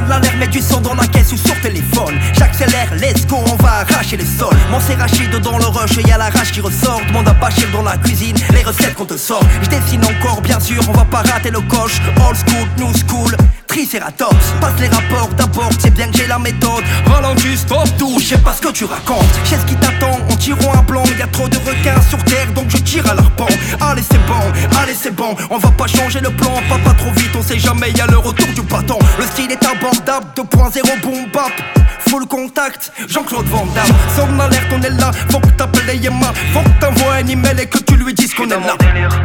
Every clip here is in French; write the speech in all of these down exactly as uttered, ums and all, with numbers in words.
Sonne l'alerte, mets du son dans la caisse ou sur téléphone. J'accélère, let's go, on va arracher les sols. Mon c'est Rachid dans le rush, y'a la rage qui ressort. Demande à Bachir dans la cuisine, les recettes qu'on te sort. J'dessine encore, bien sûr, on va pas rater le coche. Old school, new school, Triceratops. Passe les rapports d'abord, c'est bien que j'ai la méthode. Ralentis, stop tout, je sais pas ce que tu racontes. Je sais ce qui t'attend, en tirant un blanc. Y'a trop de requins sur terre, donc je tire à l'arpent. Allez c'est bon, allez c'est bon, on va pas changer le plan. Pas pas trop vite, on sait jamais, y'a le retour du bâton. Le style est abordable, deux point zéro boom bap. Full contact, Jean-Claude Van Damme. Sonne l'alerte, on est là, faut que t'appelles les Yéma. Faut que t'envoies un email et que tu lui dises qu'on est là.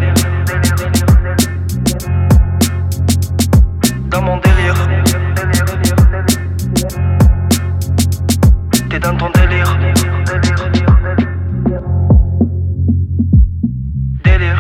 Dans mon délire, t'es dans ton délire. Délire.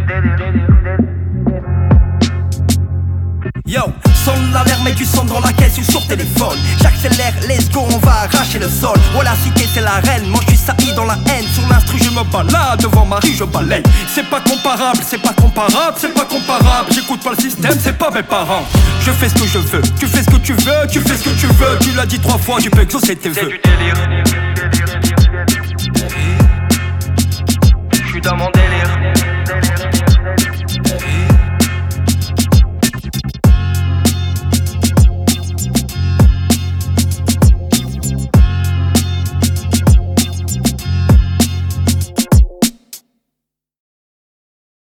Yo, sonne l'alerte, mets du son dans la caisse ou sur téléphone. J'accélère, let's go, on va arracher le sol. Oh la cité c'est la reine, moi je suis sailli dans la haine. Sur l'instru je me balade, devant Marie je balaye. C'est pas comparable, c'est pas comparable, c'est pas comparable. J'écoute pas le système, c'est pas mes parents. Je fais ce que je veux, tu fais ce que tu veux, tu fais ce que tu veux. Tu l'as dit trois fois, tu peux exaucer tes vœux. C'est du délire.